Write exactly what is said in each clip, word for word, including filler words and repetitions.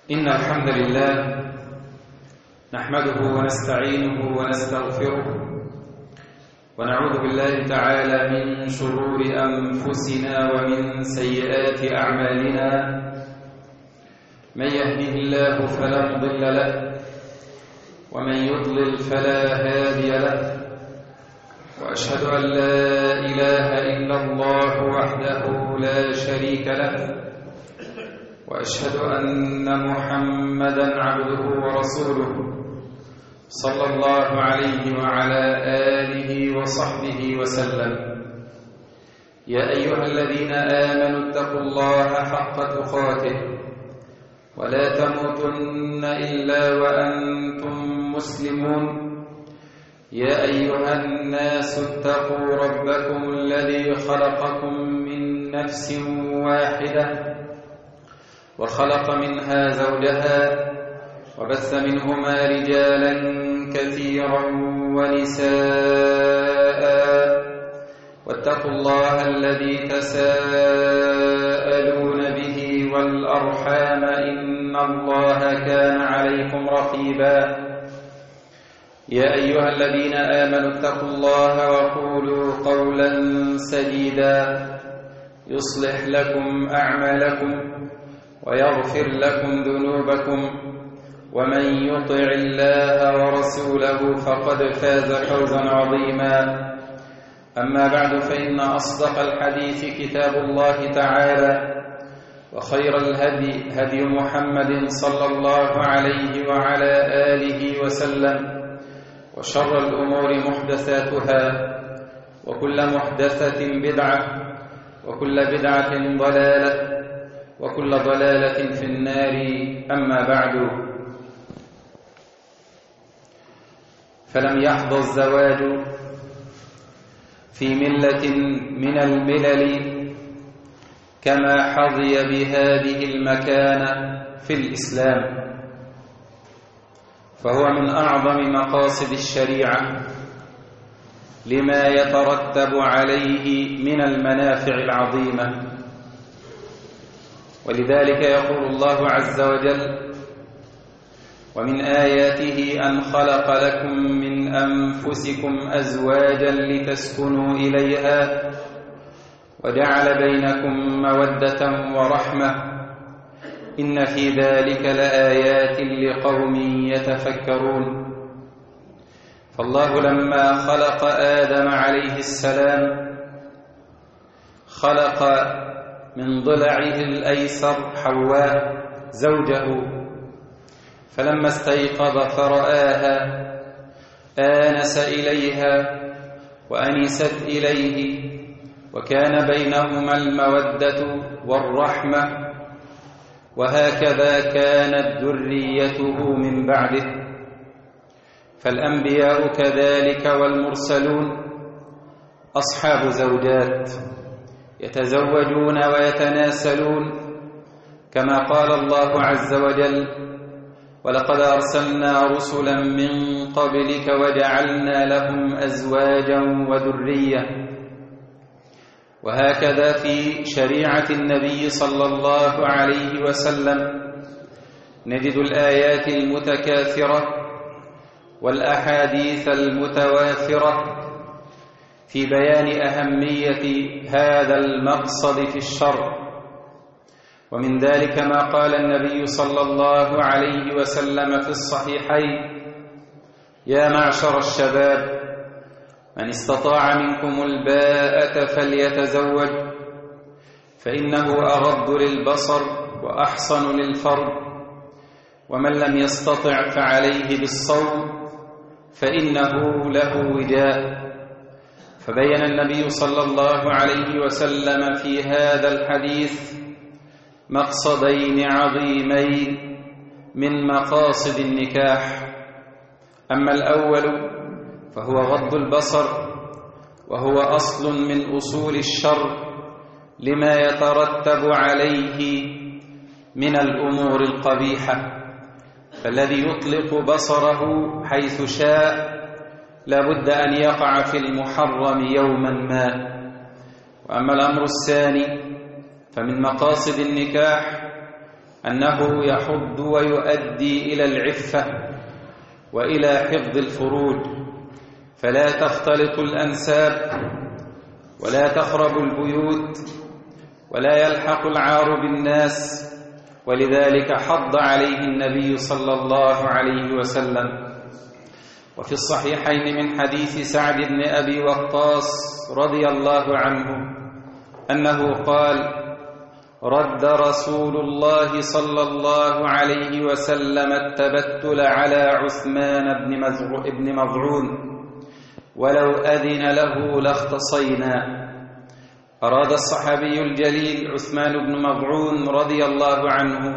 إن الحمد لله نحمده ونستعينه ونستغفره ونعوذ بالله تعالى من شرور أنفسنا ومن سيئات أعمالنا. من يهده الله فلا مضل له ومن يضلل فلا هادي له، وأشهد أن لا إله إلا الله وحده لا شريك له، وأشهد أن محمدًا عبده ورسوله صلى الله عليه وعلى آله وصحبه وسلم. يا أيها الذين آمنوا اتقوا الله حق تقاته ولا تموتن إلا وأنتم مسلمون. يا أيها الناس اتقوا ربكم الذي خلقكم من نفس واحدة وخلق منها زوجها وبث منهما رجالا كثيرا ونساء، واتقوا الله الذي تساءلون به والأرحام إن الله كان عليكم رقيبا. يا أيها الذين آمنوا اتقوا الله وقولوا قولا سديدا يصلح لكم أعمالكم ويغفر لكم ذنوبكم، ومن يطع الله ورسوله فقد فاز فوزا عظيما. أما بعد، فإن أصدق الحديث كتاب الله تعالى، وخير الهدي هدي محمد صلى الله عليه وعلى آله وسلم، وشر الأمور محدثاتها، وكل محدثة بدعة، وكل بدعة ضلالة، وكل ضلالة في النار. أما بعد، فلم يحظى الزواج في ملة من الملل كما حظي بهذه المكانة في الإسلام، فهو من أعظم مقاصد الشريعة لما يترتب عليه من المنافع العظيمة. ولذلك يقول الله عز وجل: ومن آياته أن خلق لكم من أنفسكم أزواجا لتسكنوا إليها وجعل بينكم مودة ورحمة إن في ذلك لآيات لقوم يتفكرون. فالله لما خلق آدم عليه السلام خلق من ضلعه الأيسر حواء زوجه، فلما استيقظ فرآها آنس إليها وأنست إليه، وكان بينهما المودة والرحمة، وهكذا كانت ذريته من بعده. فالأنبياء كذلك والمرسلون أصحاب زوجات يتزوجون ويتناسلون، كما قال الله عز وجل: ولقد أرسلنا رسلا من قبلك وجعلنا لهم أزواجا وذرية. وهكذا في شريعة النبي صلى الله عليه وسلم نجد الآيات المتكاثرة والأحاديث المتوافرة في بيان أهمية هذا المقصد في الشرع. ومن ذلك ما قال النبي صلى الله عليه وسلم في الصحيحين: يا معشر الشباب، من استطاع منكم الباءة فليتزوج، فإنه أغض للبصر وأحصن للفرج، ومن لم يستطع فعليه بالصوم فإنه له وجاء. فبين النبي صلى الله عليه وسلم في هذا الحديث مقصدين عظيمين من مقاصد النكاح. أما الأول فهو غض البصر، وهو أصل من أصول الشر لما يترتب عليه من الأمور القبيحة، فالذي يطلق بصره حيث شاء لابد أن يقع في المحرم يوما ما. وأما الأمر الثاني فمن مقاصد النكاح أنه يحض ويؤدي إلى العفة وإلى حفظ الفروج، فلا تختلط الأنساب ولا تخرب البيوت ولا يلحق العار بالناس، ولذلك حض عليه النبي صلى الله عليه وسلم. وفي الصحيحين من حديث سعد بن أبي وقاص رضي الله عنه أنه قال: رد رسول الله صلى الله عليه وسلم التبتل على عثمان بن مظعون، ولو أذن له لاختصينا. أراد الصحابي الجليل عثمان بن مظعون رضي الله عنه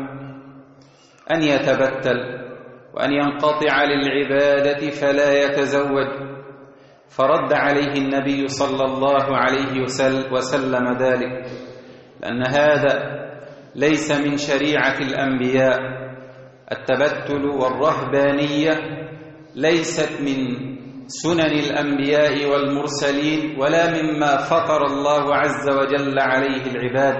أن يتبتل وأن ينقطع للعبادة فلا يتزوج، فرد عليه النبي صلى الله عليه وسلم ذلك، لأن هذا ليس من شريعة الأنبياء. التبتل والرهبانية ليست من سنن الأنبياء والمرسلين ولا مما فطر الله عز وجل عليه العباد.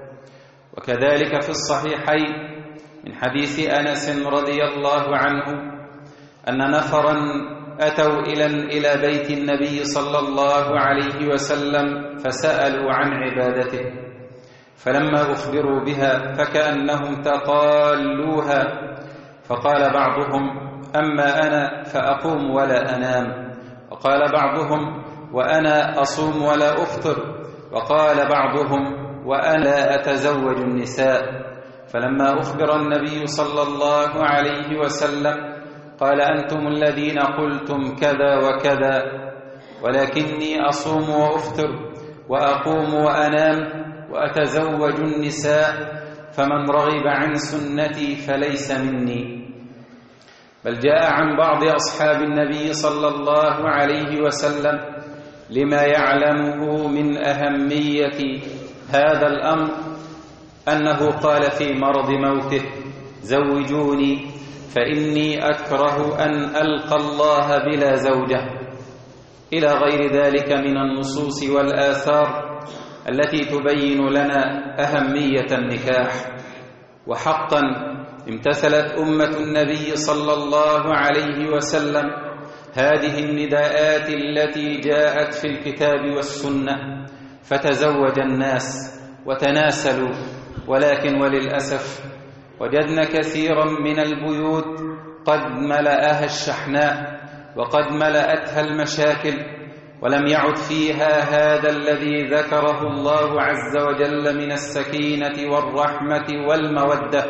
وكذلك في الصحيحين من حديث أنس رضي الله عنه أن نفرا أتوا إلى بيت النبي صلى الله عليه وسلم فسألوا عن عبادته، فلما أخبروا بها فكأنهم تقالوها، فقال بعضهم: أما أنا فأقوم ولا أنام، وقال بعضهم: وأنا أصوم ولا أفطر، وقال بعضهم: وأنا لا أتزوج النساء. فلما أخبر النبي صلى الله عليه وسلم قال: أنتم الذين قلتم كذا وكذا، ولكني أصوم وأفطر وأقوم وأنام وأتزوج النساء، فمن رغب عن سنتي فليس مني. بل جاء عن بعض أصحاب النبي صلى الله عليه وسلم لما يعلمه من أهمية هذا الأمر أنه قال في مرض موته: زوجوني فإني أكره أن ألقى الله بلا زوجة، إلى غير ذلك من النصوص والآثار التي تبين لنا أهمية النكاح. وحقا امتثلت أمة النبي صلى الله عليه وسلم هذه النداءات التي جاءت في الكتاب والسنة، فتزوج الناس وتناسلوا، ولكن وللأسف وجدنا كثيرا من البيوت قد ملأها الشحناء وقد ملأتها المشاكل، ولم يعد فيها هذا الذي ذكره الله عز وجل من السكينة والرحمة والمودة.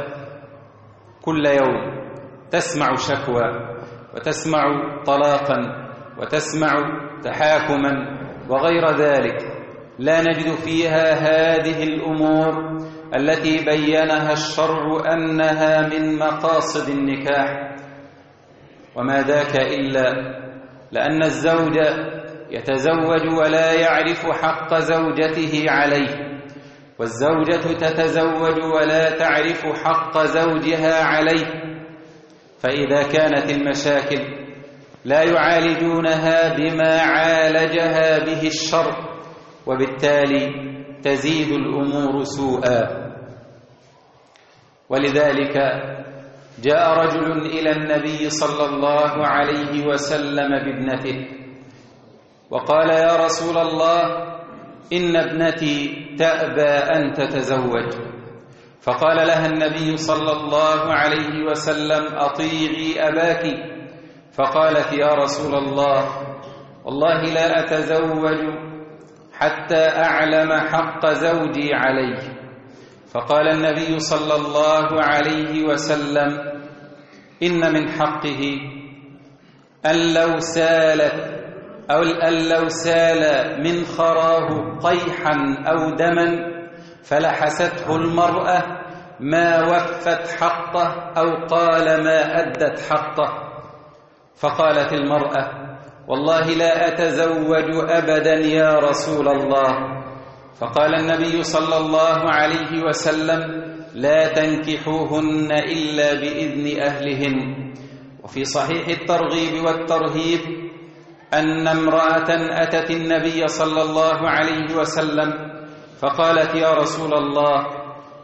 كل يوم تسمع شكوى وتسمع طلاقا وتسمع تحاكما وغير ذلك، لا نجد فيها هذه الأمور التي بينها الشرع أنها من مقاصد النكاح. وما ذاك إلا لأن الزوج يتزوج ولا يعرف حق زوجته عليه، والزوجة تتزوج ولا تعرف حق زوجها عليه. فإذا كانت المشاكل لا يعالجونها بما عالجها به الشرع، وبالتالي تزيد الأمور سوءا. ولذلك جاء رجل إلى النبي صلى الله عليه وسلم بابنته وقال: يا رسول الله، إن ابنتي تأبى أن تتزوج. فقال لها النبي صلى الله عليه وسلم: أطيعي أباك. فقالت: يا رسول الله، والله لا أتزوج حتى أعلم حق زوجي عليه. فقال النبي صلى الله عليه وسلم: إن من حقه أن لو سالت أو أن لو سال من خراه قيحا أو دما فلحسته المرأة ما وفت حقه أو قال ما أدت حقه. فقالت المرأة: والله لا أتزوج أبدا يا رسول الله. فقال النبي صلى الله عليه وسلم: لا تنكحوهن إلا بإذن أهلهن. وفي صحيح الترغيب والترهيب أن امرأة أتت النبي صلى الله عليه وسلم فقالت: يا رسول الله،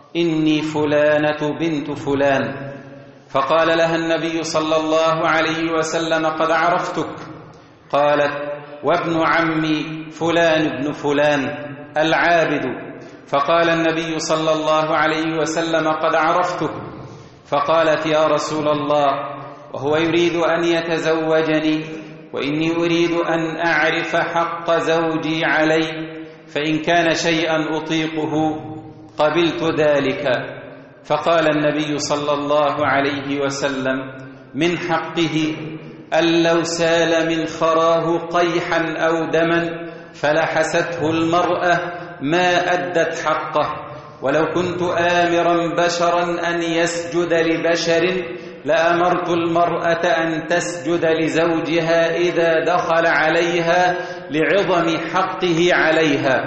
إني فلانة بنت فلان. فقال لها النبي صلى الله عليه وسلم: قد عرفتك. قالت: وابن عمي فلان ابن فلان العابد. فقال النبي صلى الله عليه وسلم: قد عرفتك. فقالت: يا رسول الله، وهو يريد أن يتزوجني وإني أريد أن أعرف حق زوجي علي، فإن كان شيئا أطيقه قبلت ذلك. فقال النبي صلى الله عليه وسلم: من حقه أن لو سال من خراه قيحا أو دما فلحسته المرأة ما أدت حقه، ولو كنت آمرا بشرا أن يسجد لبشر لأمرت المرأة أن تسجد لزوجها إذا دخل عليها لعظم حقه عليها.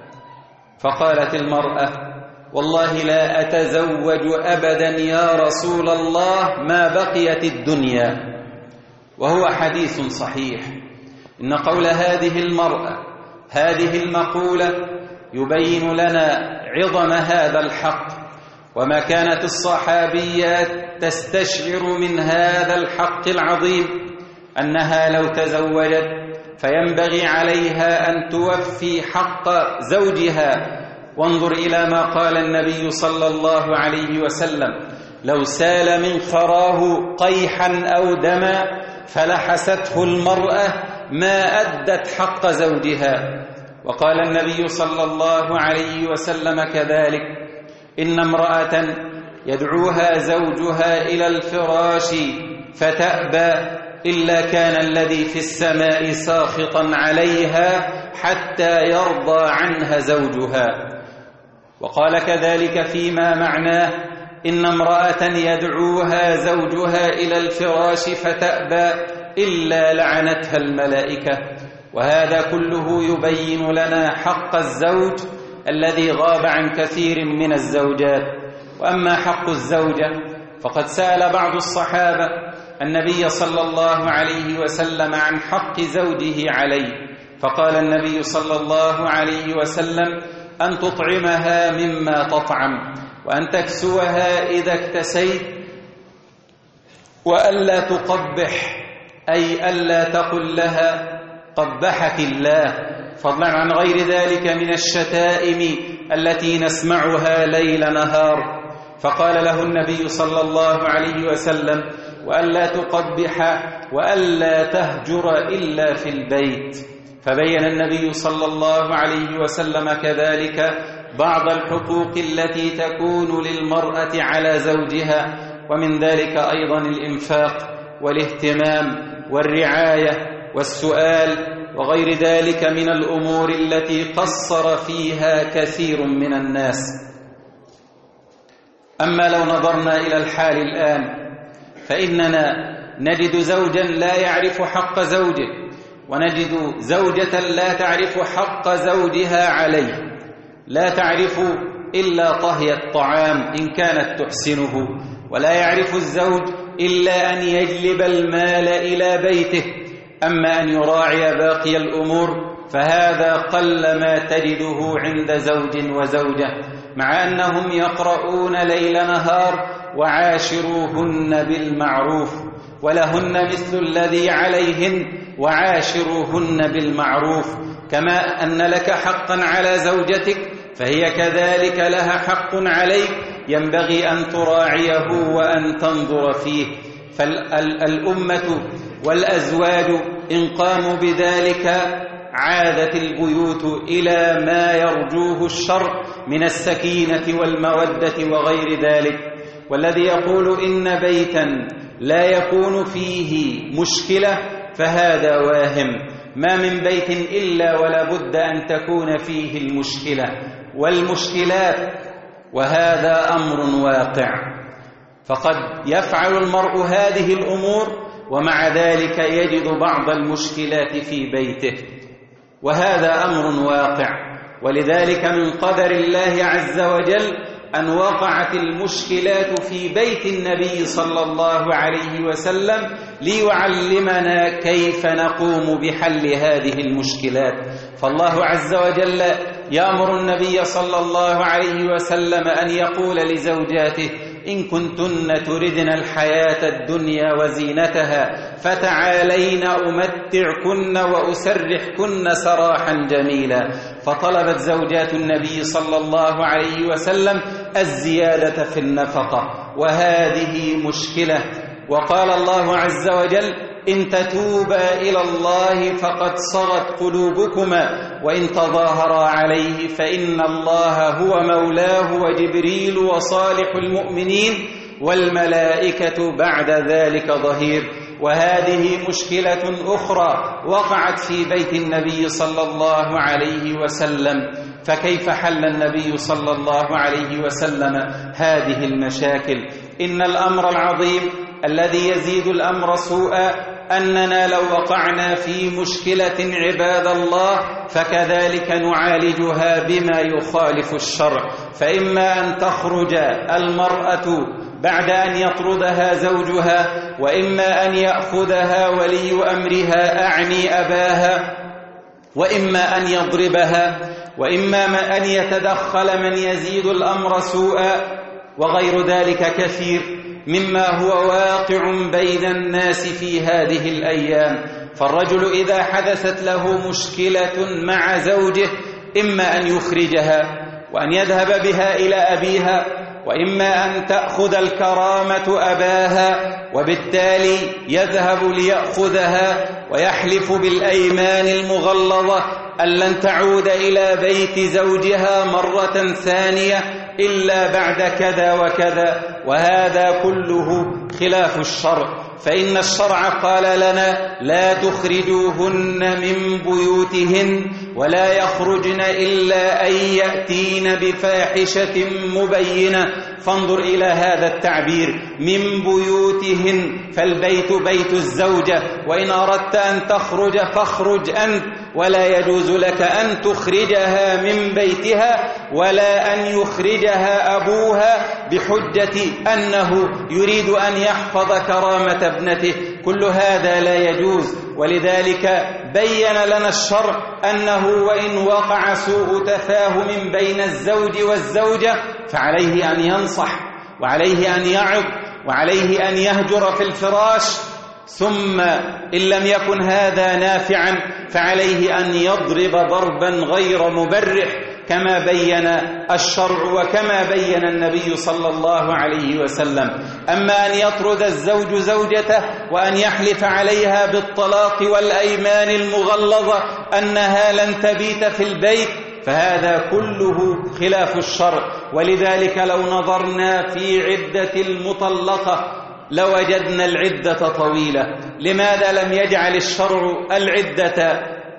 فقالت المرأة: والله لا أتزوج أبدا يا رسول الله ما بقيت الدنيا. وهو حديث صحيح. إن قول هذه المرأة هذه المقولة يبين لنا عظم هذا الحق، وما كانت الصحابيات تستشعر من هذا الحق العظيم، أنها لو تزوجت فينبغي عليها أن توفي حق زوجها. وانظر إلى ما قال النبي صلى الله عليه وسلم: لو سال من خراه قيحا أو دما فلحسته المرأة ما أدت حق زوجها. وقال النبي صلى الله عليه وسلم كذلك: إن امرأة يدعوها زوجها إلى الفراش فتأبى إلا كان الذي في السماء ساخطا عليها حتى يرضى عنها زوجها. وقال كذلك فيما معناه: إن امرأة يدعوها زوجها إلى الفراش فتأبى إلا لعنتها الملائكة. وهذا كله يبين لنا حق الزوج الذي غاب عن كثير من الزوجات. وأما حق الزوجة فقد سأل بعض الصحابة النبي صلى الله عليه وسلم عن حق زوجه عليه، فقال النبي صلى الله عليه وسلم: أن تطعمها مما تطعم، وأن تكسوها إذا اكتسيت، وألا تقبح، أي ألا تقل لها قبحك الله، فضلا عن غير ذلك من الشتائم التي نسمعها ليل نهار. فقال له النبي صلى الله عليه وسلم: وألا تقبح وألا تهجر إلا في البيت. فبين النبي صلى الله عليه وسلم كذلك بعض الحقوق التي تكون للمرأة على زوجها، ومن ذلك أيضا الإنفاق والاهتمام والرعاية والسؤال وغير ذلك من الأمور التي قصر فيها كثير من الناس. أما لو نظرنا إلى الحال الآن فإننا نجد زوجا لا يعرف حق زوجه، ونجد زوجة لا تعرف حق زوجها عليه، لا تعرف إلا طهي الطعام إن كانت تحسنه، ولا يعرف الزوج إلا أن يجلب المال إلى بيته. أما أن يراعي باقي الأمور فهذا قل ما تجده عند زوج وزوجة، مع أنهم يقرؤون ليل نهار: وعاشروهن بالمعروف، ولهن مثل الذي عليهن وعاشروهن بالمعروف. كما أن لك حقا على زوجتك فهي كذلك لها حق عليك، ينبغي أن تراعيه وأن تنظر فيه. فالأمة والأزواج إن قاموا بذلك عادت البيوت إلى ما يرجوه الشرع من السكينة والمودة وغير ذلك. والذي يقول إن بيتا لا يكون فيه مشكلة فهذا واهم. ما من بيت إلا ولا بد أن تكون فيه المشكلة والمشكلات، وهذا أمر واقع. فقد يفعل المرء هذه الأمور ومع ذلك يجد بعض المشكلات في بيته، وهذا أمر واقع. ولذلك من قدر الله عز وجل أن وقعت المشكلات في بيت النبي صلى الله عليه وسلم ليعلمنا كيف نقوم بحل هذه المشكلات. فالله عز وجل يأمر النبي صلى الله عليه وسلم أن يقول لزوجاته: إن كنتن تردن الحياة الدنيا وزينتها فتعالين أمتعكن وأسرحكن سراحا جميلا. فطلبت زوجات النبي صلى الله عليه وسلم الزيادة في النفقة، وهذه مشكلة. وقال الله عز وجل: إن تتوبا إلى الله فقد صغت قلوبكما وإن تظاهرا عليه فإن الله هو مولاه وجبريل وصالح المؤمنين والملائكة بعد ذلك ظهير. وهذه مشكلة أخرى وقعت في بيت النبي صلى الله عليه وسلم. فكيف حل النبي صلى الله عليه وسلم هذه المشاكل؟ إن الأمر العظيم الذي يزيد الأمر سوءا أننا لو وقعنا في مشكلة عباد الله فكذلك نعالجها بما يخالف الشرع. فإما أن تخرج المرأة بعد أن يطردها زوجها، وإما أن يأخذها ولي أمرها أعني أباها، وإما أن يضربها، وإما أن يتدخل من يزيد الأمر سوءا، وغير ذلك كثير مما هو واقع بين الناس في هذه الأيام. فالرجل إذا حدثت له مشكلة مع زوجه إما أن يخرجها وأن يذهب بها إلى أبيها، وإما أن تأخذ الكرامة أباها وبالتالي يذهب ليأخذها ويحلف بالأيمان المغلظة أن لن تعود إلى بيت زوجها مرة ثانية إلا بعد كذا وكذا، وهذا كله خلاف الشرع. فإن الشرع قال لنا: لا تخرجوهن من بيوتهن ولا يخرجن إلا أن يأتين بفاحشة مبينة. فانظر إلى هذا التعبير: من بيوتهن، فالبيت بيت الزوجة، وإن أردت أن تخرج فاخرج أنت، ولا يجوز لك أن تخرجها من بيتها ولا أن يخرجها أبوها بحجة أنه يريد أن يحفظ كرامة ابنته. كل هذا لا يجوز. ولذلك بين لنا الشرع أنه وإن وقع سوء تفاهم بين الزوج والزوجة فعليه أن ينصح، وعليه أن يعظ، وعليه أن يهجر في الفراش، ثم إن لم يكن هذا نافعا فعليه أن يضرب ضربا غير مبرح كما بين الشرع وكما بين النبي صلى الله عليه وسلم. أما أن يطرد الزوج زوجته وأن يحلف عليها بالطلاق والأيمان المغلظة أنها لن تبيت في البيت فهذا كله خلاف الشرع. ولذلك لو نظرنا في عدة المطلقة لوجدنا العدة طويلة. لماذا لم يجعل الشرع العدة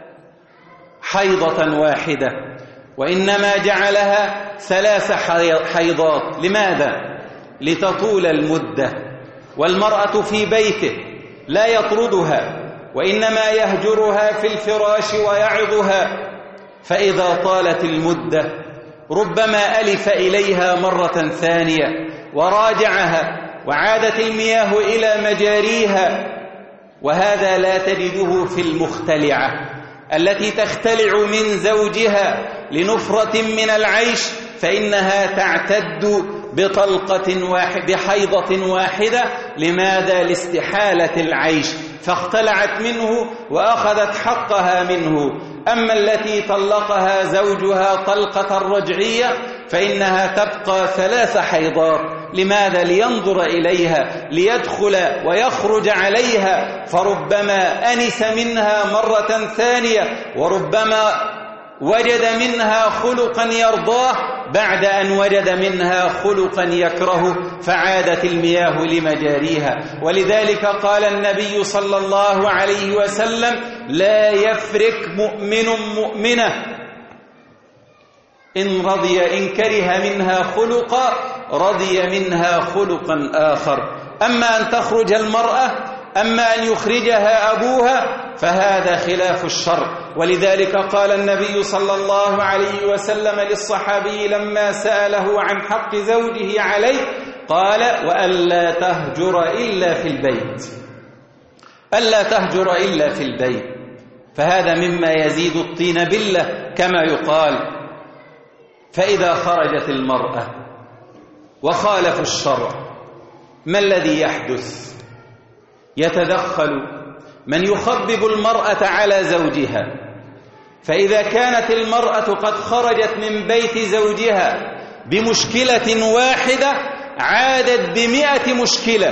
حيضة واحدة وإنما جعلها ثلاث حيضات؟ لماذا؟ لتطول المدة، والمرأة في بيته لا يطردها وإنما يهجرها في الفراش ويعظها، فإذا طالت المدة ربما ألف إليها مرة ثانية وراجعها وعادت المياه إلى مجاريها. وهذا لا تجده في المختلعة التي تختلع من زوجها لنفرة من العيش، فإنها تعتد بطلقة واحدة بحيضة واحدة. لماذا؟ لاستحالة العيش، فاختلعت منه وأخذت حقها منه. أما التي طلقها زوجها طلقة رجعية فإنها تبقى ثلاث حيضات. لماذا؟ لينظر إليها، ليدخل ويخرج عليها، فربما أنس منها مرة ثانية، وربما وجد منها خلقا يرضاه بعد أن وجد منها خلقا يكرهه، فعادت المياه لمجاريها. ولذلك قال النبي صلى الله عليه وسلم: لا يفرك مؤمن مؤمنة إن رضي إن كره منها خلقا رضي منها خلقا آخر. أما أن تخرج المرأة، أما أن يخرجها أبوها فهذا خلاف الشرع. ولذلك قال النبي صلى الله عليه وسلم للصحابي لما سأله عن حق زوجه عليه قال: وألا تهجر إلا في البيت، ألا تهجر إلا في البيت. فهذا مما يزيد الطين بلة كما يقال. فإذا خرجت المرأة وخالفوا الشرع ما الذي يحدث؟ يتدخل من يخبب المرأة على زوجها، فإذا كانت المرأة قد خرجت من بيت زوجها بمشكلة واحدة عادت بمئة مشكلة،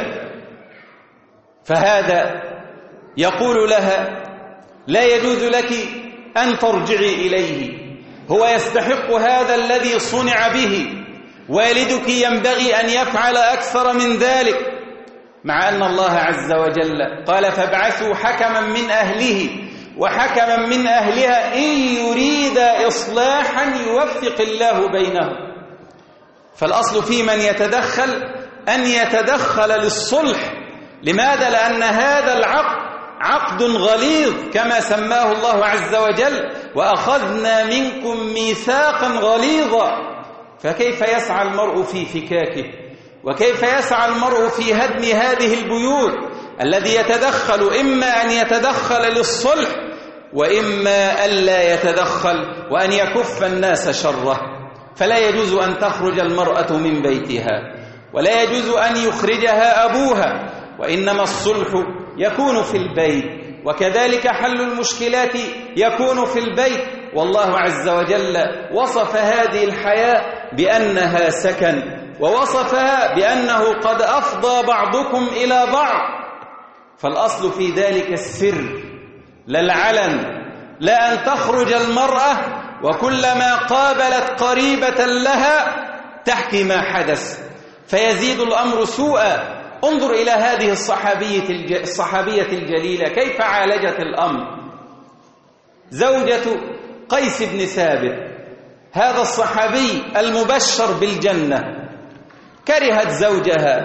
فهذا يقول لها لا يجوز لك أن ترجعي إليه، هو يستحق هذا الذي صنع به، والدك ينبغي أن يفعل أكثر من ذلك، مع أن الله عز وجل قال فابعثوا حكما من أهله وحكما من أهلها إن يريد إصلاحا يوفق الله بينهم. فالأصل في من يتدخل أن يتدخل للصلح. لماذا؟ لأن هذا العقد عقد غليظ كما سماه الله عز وجل وأخذنا منكم ميثاقا غليظا، فكيف يسعى المرء في فكاكه وكيف يسعى المرء في هدم هذه البيوت؟ الذي يتدخل إما أن يتدخل للصلح وإما ألا يتدخل وأن يكف الناس شره. فلا يجوز أن تخرج المرأة من بيتها ولا يجوز أن يخرجها أبوها، وإنما الصلح يكون في البيت، وكذلك حل المشكلات يكون في البيت. والله عز وجل وصف هذه الحياة بأنها سكن، ووصفها بأنه قد أفضى بعضكم إلى بعض. فالأصل في ذلك السر لا العلن، لا أن تخرج المرأة وكلما قابلت قريبة لها تحكي ما حدث فيزيد الأمر سوءا. انظر إلى هذه الصحابية الصحابية الجليلة كيف عالجت الأمر. زوجة قيس بن ثابت هذا الصحابي المبشر بالجنة كرهت زوجها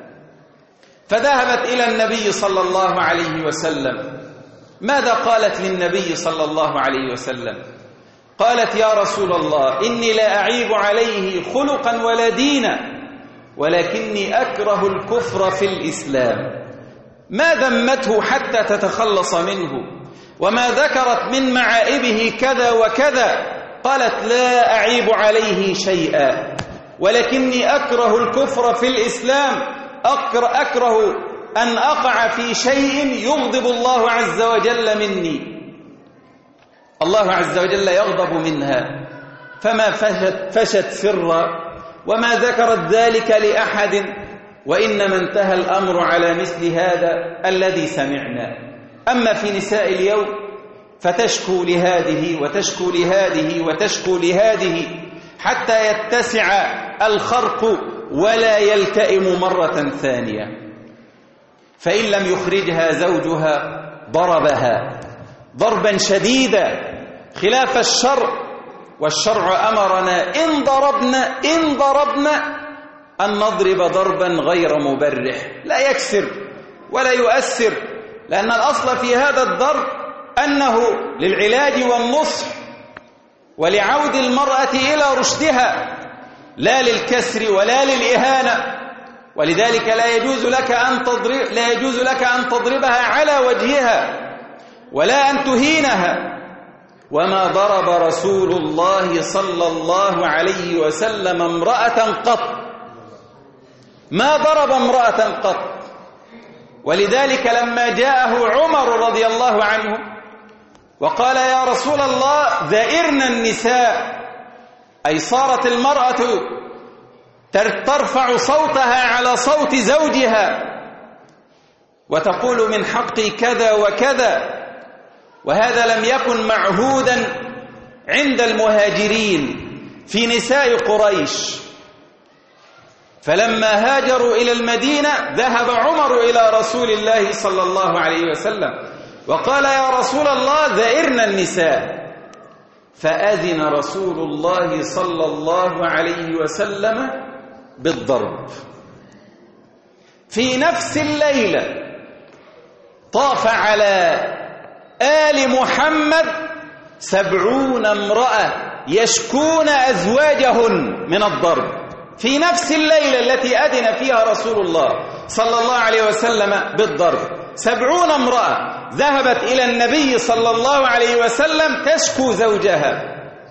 فذهبت إلى النبي صلى الله عليه وسلم. ماذا قالت للنبي صلى الله عليه وسلم؟ قالت يا رسول الله إني لا أعيب عليه خلقا ولا دينا ولكني أكره الكفر في الإسلام. ما ذمته حتى تتخلص منه وما ذكرت من معائبه كذا وكذا. قالت لا أعيب عليه شيئا ولكني أكره الكفر في الإسلام، أكره أن أقع في شيء يغضب الله عز وجل مني. الله عز وجل يغضب منها فما فشت, فشت سرا وما ذكرت ذلك لأحد، وإنما انتهى الأمر على مثل هذا الذي سمعنا. أما في نساء اليوم فتشكو لهذه وتشكو لهذه وتشكو لهذه حتى يتسع الخرق ولا يلتئم مرة ثانية. فإن لم يخرجها زوجها ضربها ضربا شديدا خلاف الشرع، والشرع أمرنا إن ضربنا إن ضربنا أن نضرب ضربا غير مبرح لا يكسر ولا يؤثر، لأن الأصل في هذا الضرب أنه للعلاج والنصح ولعود المرأة إلى رشدها لا للكسر ولا للإهانة. ولذلك لا يجوز لك أن تضرب لا يجوز لك أن تضربها على وجهها ولا أن تهينها. وما ضرب رسول الله صلى الله عليه وسلم امرأة قط، ما ضرب امرأة قط. ولذلك لما جاءه عمر رضي الله عنه وقال يا رسول الله ذئرنا النساء، أي صارت المرأة ترفع صوتها على صوت زوجها وتقول من حقي كذا وكذا، وهذا لم يكن معهودا عند المهاجرين في نساء قريش. فلما هاجروا إلى المدينة ذهب عمر إلى رسول الله صلى الله عليه وسلم وقال يا رسول الله ذئرنا النساء، فأذن رسول الله صلى الله عليه وسلم بالضرب. في نفس الليلة طاف على آل محمد سبعون امرأة يشكون أزواجهن من الضرب في نفس الليلة التي أذن فيها رسول الله صلى الله عليه وسلم بالضرب. سبعون امرأة ذهبت إلى النبي صلى الله عليه وسلم تشكو زوجها،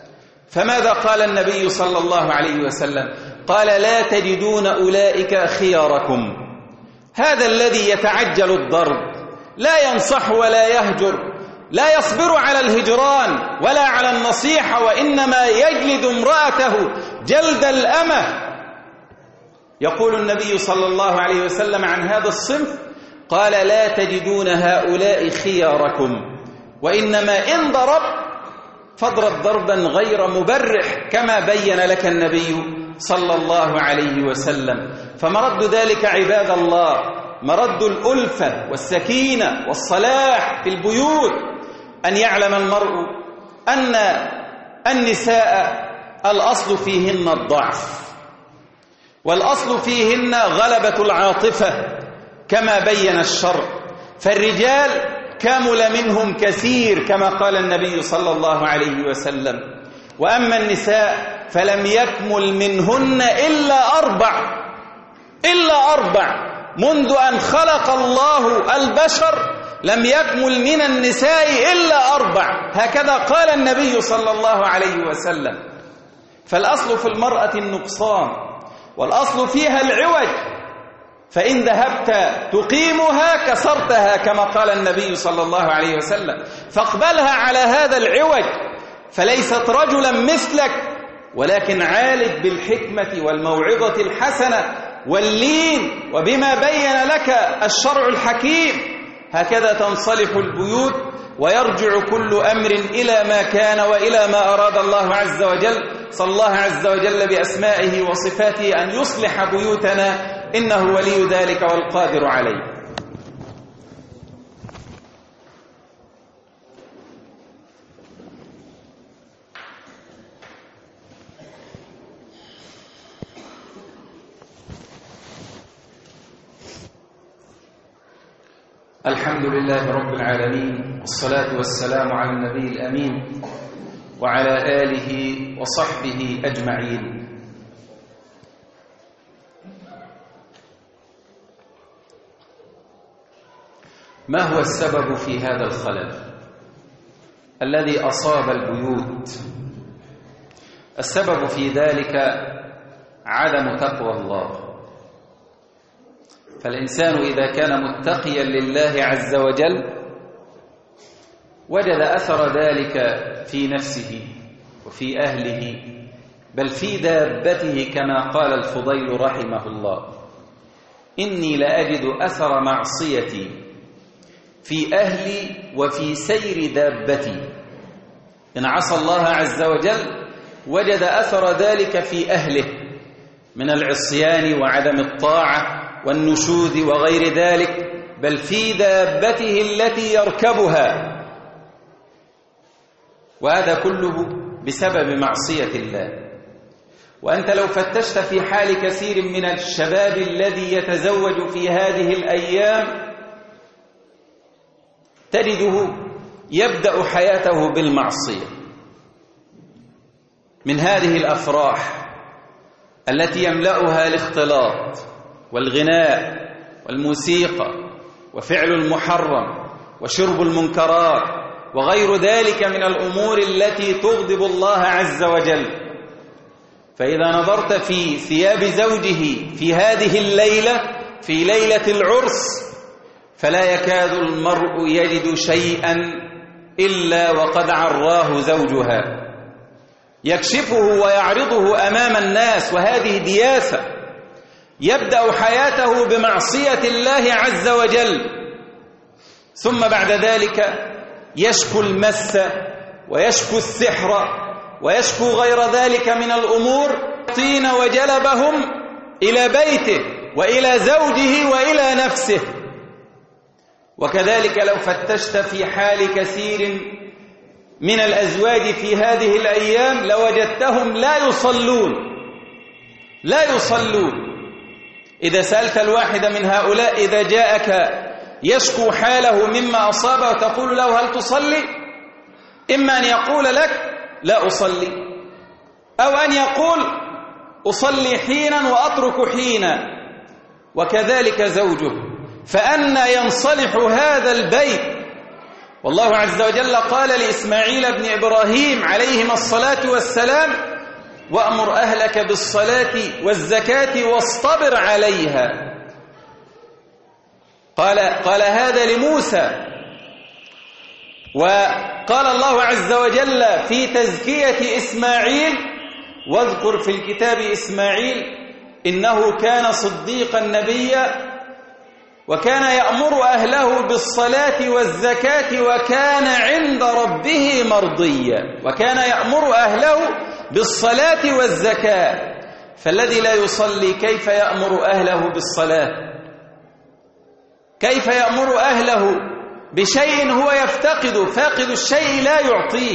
فماذا قال النبي صلى الله عليه وسلم؟ قال لا تجدون أولئك خياركم. هذا الذي يتعجل الضرب لا ينصح ولا يهجر، لا يصبر على الهجران ولا على النصيحة، وإنما يجلد امرأته جلد الأمة. يقول النبي صلى الله عليه وسلم عن هذا الصنف قال لا تجدون هؤلاء خياركم، وإنما إن ضرب فاضرب ضربا غير مبرح كما بين لك النبي صلى الله عليه وسلم. فمرد ذلك عباد الله مرد الألفة والسكينة والصلاح في البيوت، أن يعلم المرء أن النساء الأصل فيهن الضعف، والأصل فيهن غلبة العاطفة كما بين الشرع، فالرجال كامل منهم كثير كما قال النبي صلى الله عليه وسلم، وأما النساء فلم يكمل منهن إلا أربع إلا أربع منذ أن خلق الله البشر لم يكمل من النساء إلا أربع، هكذا قال النبي صلى الله عليه وسلم. فالأصل في المرأة النقصان، والأصل فيها العوج، فإن ذهبت تقيمها كسرتها كما قال النبي صلى الله عليه وسلم، فاقبلها على هذا العوج، فليست رجلا مثلك ولكن عالج بالحكمة والموعظة الحسنة واللين وبما بين لك الشرع الحكيم. هكذا تنصلح البيوت ويرجع كل أمر إلى ما كان وإلى ما أراد الله عز وجل. صلى الله عز وجل بأسمائه وصفاته أن يصلح بيوتنا، إنه ولي ذلك والقادر عليه. الحمد لله رب العالمين، والصلاة والسلام على النبي الأمين وعلى آله وصحبه أجمعين. ما هو السبب في هذا الخلل الذي أصاب البيوت؟ السبب في ذلك عدم تقوى الله. فالإنسان إذا كان متقيا لله عز وجل وجد أثر ذلك في نفسه وفي أهله، بل في دابته، كما قال الفضيل رحمه الله: إني لأجد أثر معصيتي في أهلي وفي سير دابتي. إن عصى الله عز وجل وجد أثر ذلك في أهله من العصيان وعدم الطاعة والنشوذ وغير ذلك، بل في دابته التي يركبها، وهذا كله بسبب معصية الله. وأنت لو فتشت في حال كثير من الشباب الذي يتزوج في هذه الأيام تجده يبدأ حياته بالمعصية، من هذه الأفراح التي يملأها الاختلاط والغناء والموسيقى وفعل المحرم وشرب المنكرات وغير ذلك من الأمور التي تغضب الله عز وجل. فإذا نظرت في ثياب زوجه في هذه الليلة، في ليلة العرس، فلا يكاد المرء يجد شيئا إلا وقد عراه زوجها، يكشفه ويعرضه أمام الناس، وهذه دياسة. يبدأ حياته بمعصية الله عز وجل، ثم بعد ذلك يشكو المس ويشكو السحر ويشكو غير ذلك من الأمور، طين وجلبهم إلى بيته وإلى زوجه وإلى نفسه. وكذلك لو فتشت في حال كثير من الأزواج في هذه الأيام لوجدتهم لا يصلون لا يصلون إذا سألت الواحد من هؤلاء إذا جاءك يشكو حاله مما أصابه تقول له هل تصلي؟ إما أن يقول لك لا أصلي، أو أن يقول أصلي حينا وأترك حينا، وكذلك زوجه. فأنى ينصلح هذا البيت والله عز وجل قال لإسماعيل بن إبراهيم عليهما الصلاة والسلام: وأمر أهلك بالصلاة والزكاة واصطبر عليها. قال, قال هذا لموسى. وقال الله عز وجل في تزكية إسماعيل: واذكر في الكتاب إسماعيل إنه كان صديقا نبيا وكان يأمر أهله بالصلاة والزكاة وكان عند ربه مرضيا. وكان يأمر أهله بالصلاة والزكاة. فالذي لا يصلي كيف يأمر أهله بالصلاة؟ كيف يأمر أهله بشيء هو يفتقد؟ فاقد الشيء لا يعطيه.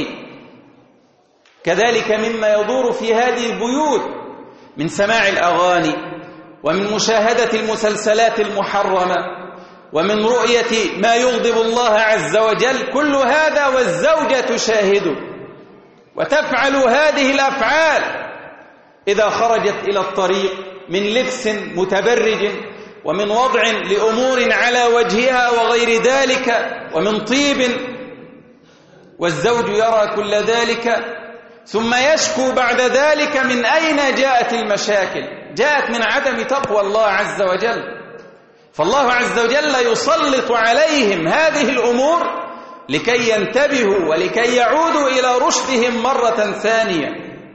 كذلك مما يدور في هذه البيوت من سماع الأغاني ومن مشاهدة المسلسلات المحرمة ومن رؤية ما يغضب الله عز وجل، كل هذا والزوجة تشاهده وتفعل هذه الأفعال إذا خرجت إلى الطريق من لبس متبرج ومن وضع لأمور على وجهها وغير ذلك ومن طيب، والزوج يرى كل ذلك ثم يشكو بعد ذلك من أين جاءت المشاكل؟ جاءت من عدم تقوى الله عز وجل. فالله عز وجل يسلط عليهم هذه الأمور لكي ينتبهوا ولكي يعودوا إلى رشدهم مرة ثانية.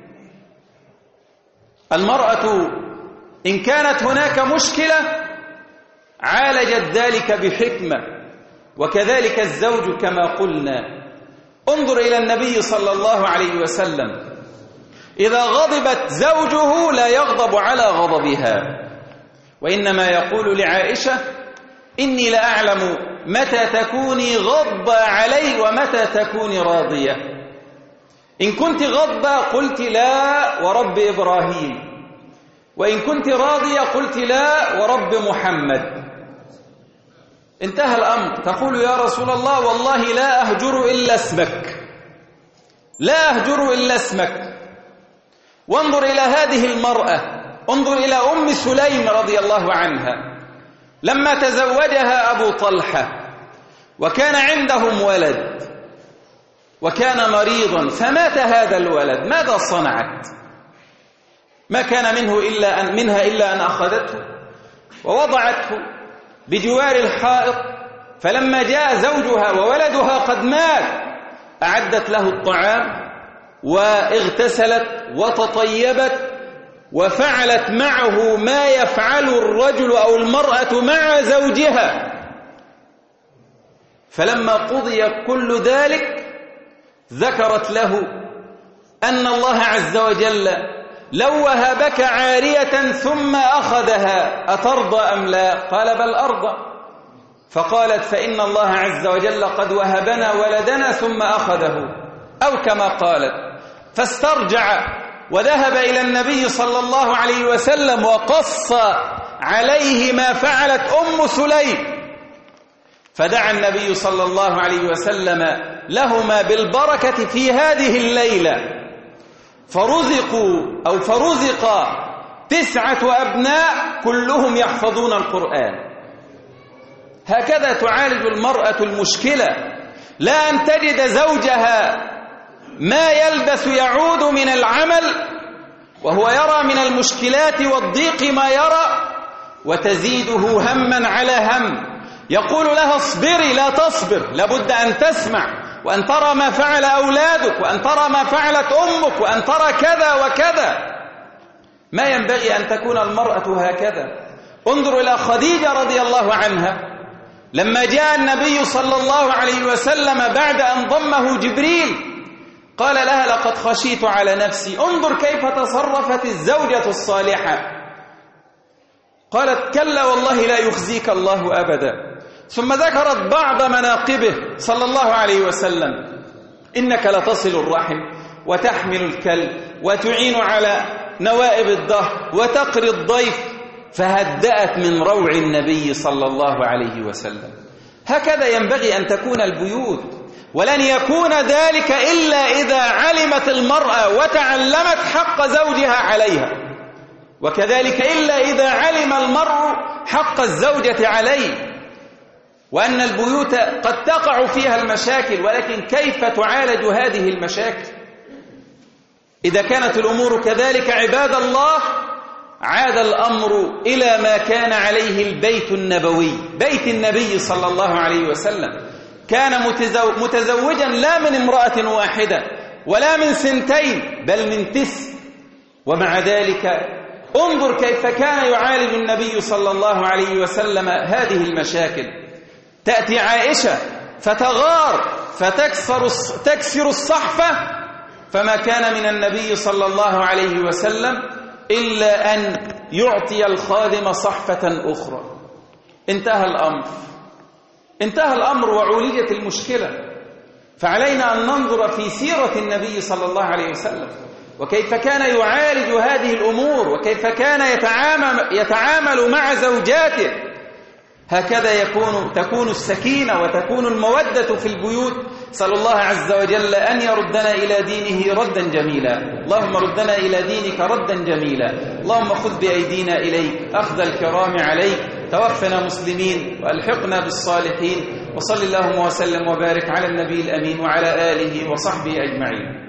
المرأة إن كانت هناك مشكلة عالجت ذلك بحكمة، وكذلك الزوج كما قلنا. انظر إلى النبي صلى الله عليه وسلم، إذا غضبت زوجه لا يغضب على غضبها، وإنما يقول لعائشة: إني لأعلم متى تكوني غضبة علي ومتى تكوني راضية. إن كنت غضبة قلت لا ورب إبراهيم، وإن كنت راضية قلت لا ورب محمد. انتهى الأمر. تقول: يا رسول الله والله لا أهجر إلا اسمك، لا أهجر إلا اسمك. وانظر إلى هذه المرأة، انظر إلى أم سليم رضي الله عنها لما تزوجها أبو طلحة وكان عندهم ولد وكان مريضا فمات هذا الولد، ماذا صنعت؟ ما كان منه إلا أن منها إلا أن أخذته ووضعته بجوار الحائط، فلما جاء زوجها وولدها قد مات أعدت له الطعام واغتسلت وتطيبت وفعلت معه ما يفعل الرجل أو المرأة مع زوجها. فلما قضي كل ذلك ذكرت له أن الله عز وجل لو وهبك عارية ثم أخذها أترضى أم لا؟ قال: بل أرضى. فقالت: فإن الله عز وجل قد وهبنا ولدنا ثم أخذه، أو كما قالت. فاسترجع وذهب إلى النبي صلى الله عليه وسلم وقص عليه ما فعلت أم سليم، فدعا النبي صلى الله عليه وسلم لهما بالبركة في هذه الليلة، فرزقوا أو فرزق تسعة أبناء كلهم يحفظون القرآن. هكذا تعالج المرأة المشكلة، لا أن تجد زوجها ما يلبس يعود من العمل وهو يرى من المشكلات والضيق ما يرى وتزيده هما على هم، يقول لها: اصبري لا تصبر، لابد أن تسمع وأن ترى ما فعل أولادك وأن ترى ما فعلت أمك وأن ترى كذا وكذا. ما ينبغي أن تكون المرأة هكذا. انظر إلى خديجة رضي الله عنها لما جاء النبي صلى الله عليه وسلم بعد أن ضمه جبريل قال لها: لقد خشيت على نفسي. انظر كيف تصرفت الزوجة الصالحة. قالت: كلا والله لا يخزيك الله أبدا. ثم ذكرت بعض مناقبه صلى الله عليه وسلم: إنك لتصل الرحم وتحمل الكلب وتعين على نوائب الدهر وتقري الضيف. فهدأت من روع النبي صلى الله عليه وسلم. هكذا ينبغي أن تكون البيوت، ولن يكون ذلك إلا إذا علمت المرأة وتعلمت حق زوجها عليها، وكذلك إلا إذا علم المرء حق الزوجة عليه. وأن البيوت قد تقع فيها المشاكل، ولكن كيف تعالج هذه المشاكل؟ إذا كانت الأمور كذلك عباد الله عاد الأمر إلى ما كان عليه البيت النبوي، بيت النبي صلى الله عليه وسلم. كان متزوجا لا من امرأة واحدة ولا من سنتين بل من تسع، ومع ذلك انظر كيف كان يعالج النبي صلى الله عليه وسلم هذه المشاكل. تأتي عائشة فتغار فتكسر تكسر الصحفة، فما كان من النبي صلى الله عليه وسلم إلا أن يعطي الخادم صحفة أخرى. انتهى الأمر انتهى الأمر وعولجت المشكلة. فعلينا أن ننظر في سيرة النبي صلى الله عليه وسلم وكيف كان يعالج هذه الأمور وكيف كان يتعامل, يتعامل مع زوجاته. هكذا يكون تكون السكينة وتكون المودة في البيوت. صلى الله عز وجل أن يردنا إلى دينه ردا جميلا. اللهم ردنا إلى دينك ردا جميلا. اللهم خذ بأيدينا إليك أخذ الكرام عليك. توفنا مسلمين وألحقنا بالصالحين. وصل اللهم وسلم وبارك على النبي الأمين وعلى آله وصحبه أجمعين.